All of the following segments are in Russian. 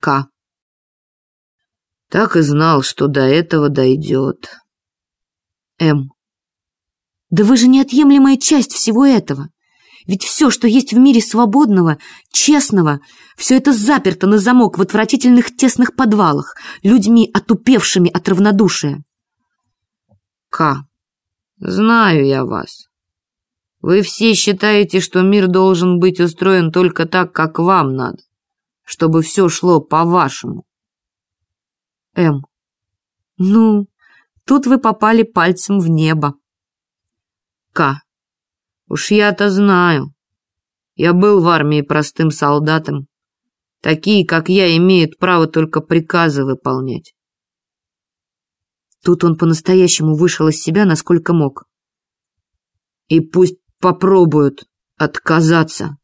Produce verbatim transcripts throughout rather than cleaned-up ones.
К. Так и знал, что до этого дойдет. М. Да вы же неотъемлемая часть всего этого. Ведь все, что есть в мире свободного, честного, все это заперто на замок в отвратительных тесных подвалах, людьми, отупевшими от равнодушия. К. Знаю я вас. Вы все считаете, что мир должен быть устроен только так, как вам надо, чтобы все шло по-вашему. М. Ну, тут вы попали пальцем в небо. К. Уж я-то знаю. Я был в армии простым солдатом. Такие, как я, имеют право только приказы выполнять. Тут он по-настоящему вышел из себя, насколько мог. И пусть попробуют отказаться.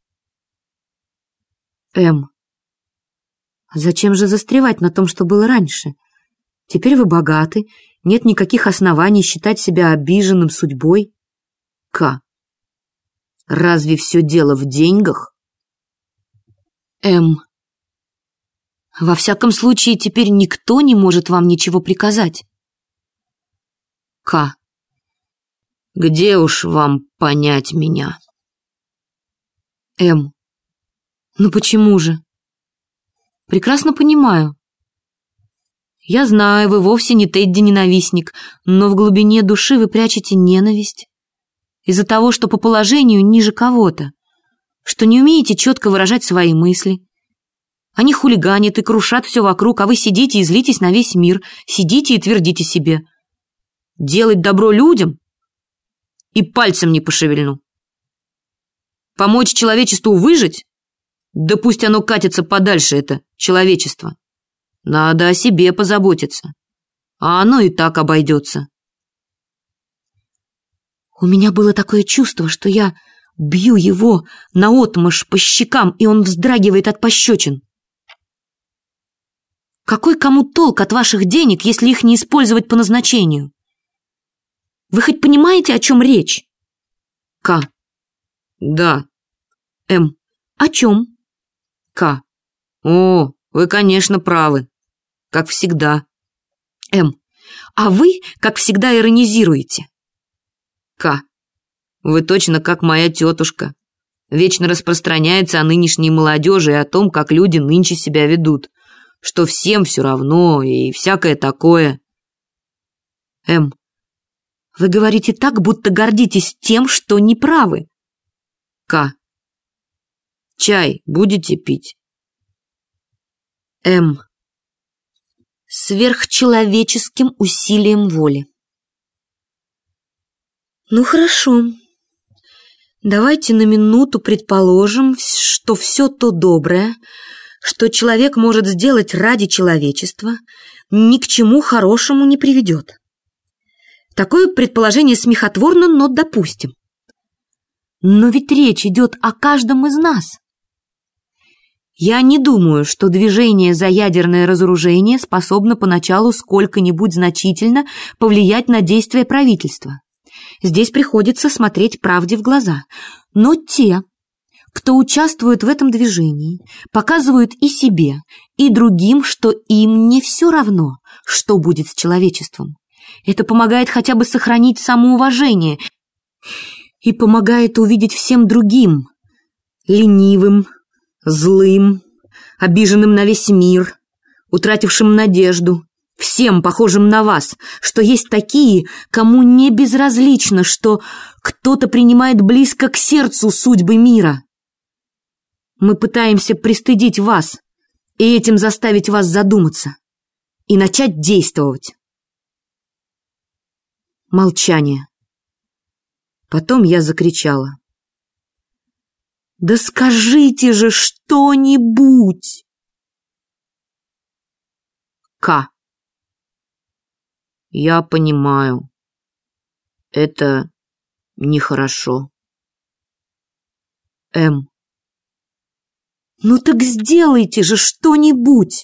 М. Зачем же застревать на том, что было раньше? Теперь вы богаты, нет никаких оснований считать себя обиженным судьбой. К. Разве все дело в деньгах? М. Во всяком случае, теперь никто не может вам ничего приказать. К. Где уж вам понять меня? М. Ну почему же? Прекрасно понимаю. Я знаю, вы вовсе не Тедди-ненавистник, но в глубине души вы прячете ненависть. Из-за того, что по положению ниже кого-то, что не умеете четко выражать свои мысли. Они хулиганят и крушат все вокруг, а вы сидите и злитесь на весь мир, сидите и твердите себе: делать добро людям и пальцем не пошевельну. Помочь человечеству выжить? Да пусть оно катится подальше, это человечество. Надо о себе позаботиться, а оно и так обойдется. У меня было такое чувство, что я бью его наотмашь по щекам, и он вздрагивает от пощечин. Какой кому толк от ваших денег, если их не использовать по назначению? Вы хоть понимаете, о чем речь? К. Да. М. О чем? К. О, вы, конечно, правы. Как всегда. М. А вы, как всегда, иронизируете. К. Вы точно как моя тетушка. Вечно распространяется о нынешней молодежи и о том, как люди нынче себя ведут, что всем все равно и всякое такое. М. Вы говорите так, будто гордитесь тем, что неправы. К. Чай будете пить? М. Сверхчеловеческим усилием воли. Ну хорошо. Давайте на минуту предположим, что все то доброе, что человек может сделать ради человечества, ни к чему хорошему не приведет. Такое предположение смехотворно, но допустим. Но ведь речь идет о каждом из нас. Я не думаю, что движение за ядерное разоружение способно поначалу сколько-нибудь значительно повлиять на действия правительства. Здесь приходится смотреть правде в глаза. Но те, кто участвует в этом движении, показывают и себе, и другим, что им не все равно, что будет с человечеством. Это помогает хотя бы сохранить самоуважение и помогает увидеть всем другим, ленивым, злым, обиженным на весь мир, утратившим надежду, всем похожим на вас, что есть такие, кому не безразлично, что кто-то принимает близко к сердцу судьбы мира. Мы пытаемся пристыдить вас и этим заставить вас задуматься и начать действовать. Молчание. Потом я закричала: «Да скажите же что-нибудь!» К. Я понимаю. Это нехорошо. М. Ну так сделайте же что-нибудь!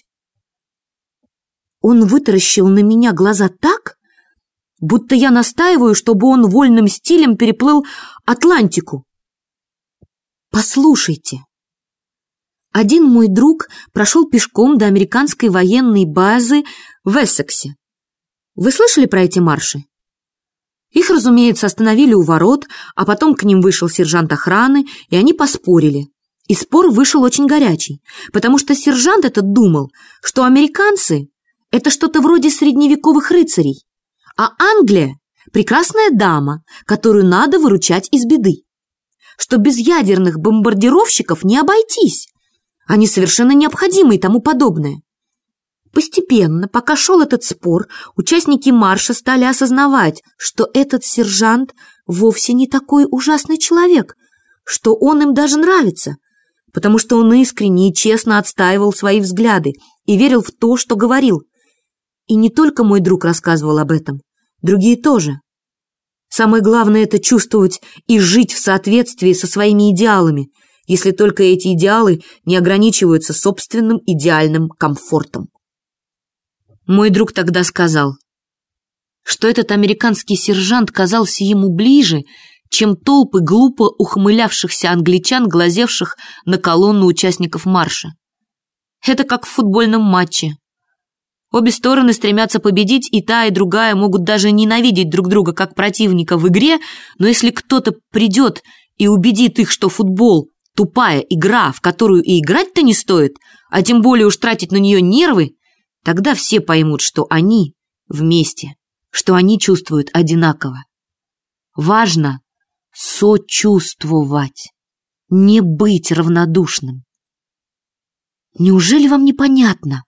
Он вытаращил на меня глаза так, будто я настаиваю, чтобы он вольным стилем переплыл Атлантику. Послушайте, Один мой друг прошел пешком до американской военной базы в Эссексе. Вы слышали про эти марши? Их, разумеется, остановили у ворот, а потом к ним вышел сержант охраны, и они поспорили. И спор вышел очень горячий, потому что сержант этот думал, что американцы – это что-то вроде средневековых рыцарей, а Англия – прекрасная дама, которую надо выручать из беды, что без ядерных бомбардировщиков не обойтись, они совершенно необходимы и тому подобное. Постепенно, пока шел этот спор, участники марша стали осознавать, что этот сержант вовсе не такой ужасный человек, что он им даже нравится, потому что он искренне и честно отстаивал свои взгляды и верил в то, что говорил. И не только мой друг рассказывал об этом, другие тоже. Самое главное – это чувствовать и жить в соответствии со своими идеалами, если только эти идеалы не ограничиваются собственным идеальным комфортом. Мой друг тогда сказал, что этот американский сержант казался ему ближе, чем толпы глупо ухмылявшихся англичан, глазевших на колонну участников марша. Это как в футбольном матче. Обе стороны стремятся победить, и та, и другая могут даже ненавидеть друг друга как противника в игре, но если кто-то придет и убедит их, что футбол – тупая игра, в которую и играть-то не стоит, а тем более уж тратить на нее нервы, тогда все поймут, что они вместе, что они чувствуют одинаково. Важно сочувствовать, не быть равнодушным. Неужели вам непонятно?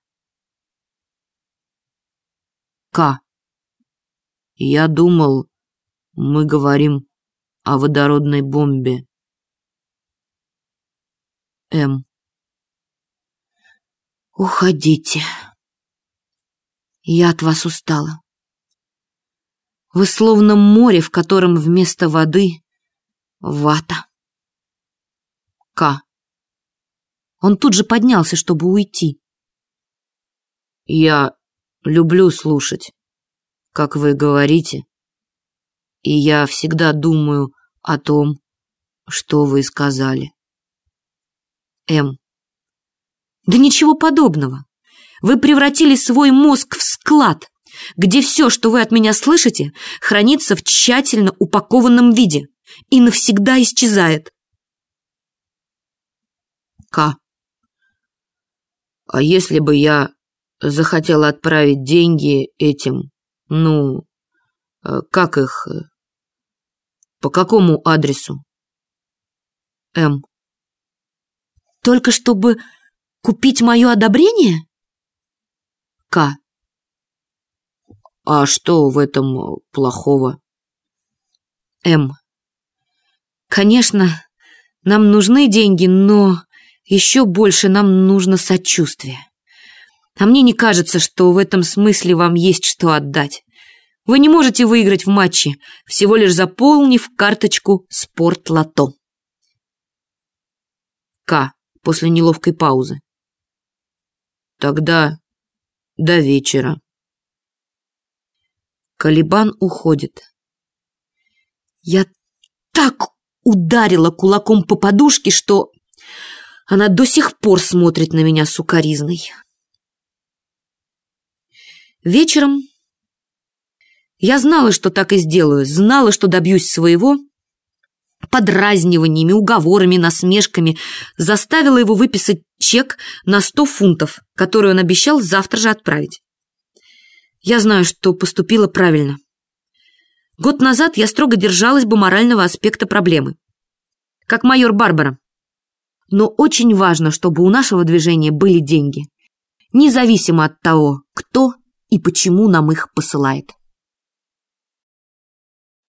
К. Я думал, мы говорим о водородной бомбе. М. Уходите. Я от вас устала. Вы словно море, в котором вместо воды вата. К. Он тут же поднялся, чтобы уйти. Я люблю слушать, как вы говорите, и я всегда думаю о том, что вы сказали. М. Да ничего подобного. Вы превратили свой мозг в склад, где все, что вы от меня слышите, хранится в тщательно упакованном виде и навсегда исчезает. К. А если бы я захотела отправить деньги этим, ну, как их, по какому адресу? М. Только чтобы купить мое одобрение? К. А что в этом плохого? М. Конечно, нам нужны деньги, но еще больше нам нужно сочувствие. А мне не кажется, что в этом смысле вам есть что отдать. Вы не можете выиграть в матче, всего лишь заполнив карточку «Спорт-лото». К. После неловкой паузы. Тогда до вечера. Калибан уходит. Я так ударила кулаком по подушке, что она до сих пор смотрит на меня сукоризной. Вечером я знала, что так и сделаю, знала, что добьюсь своего. Подразниваниями, уговорами, насмешками заставила его выписать чек на сто фунтов, который он обещал завтра же отправить. Я знаю, что поступила правильно. Год назад я строго держалась бы морального аспекта проблемы, как майор Барбара. Но очень важно, чтобы у нашего движения были деньги, независимо от того, кто и почему нам их посылает.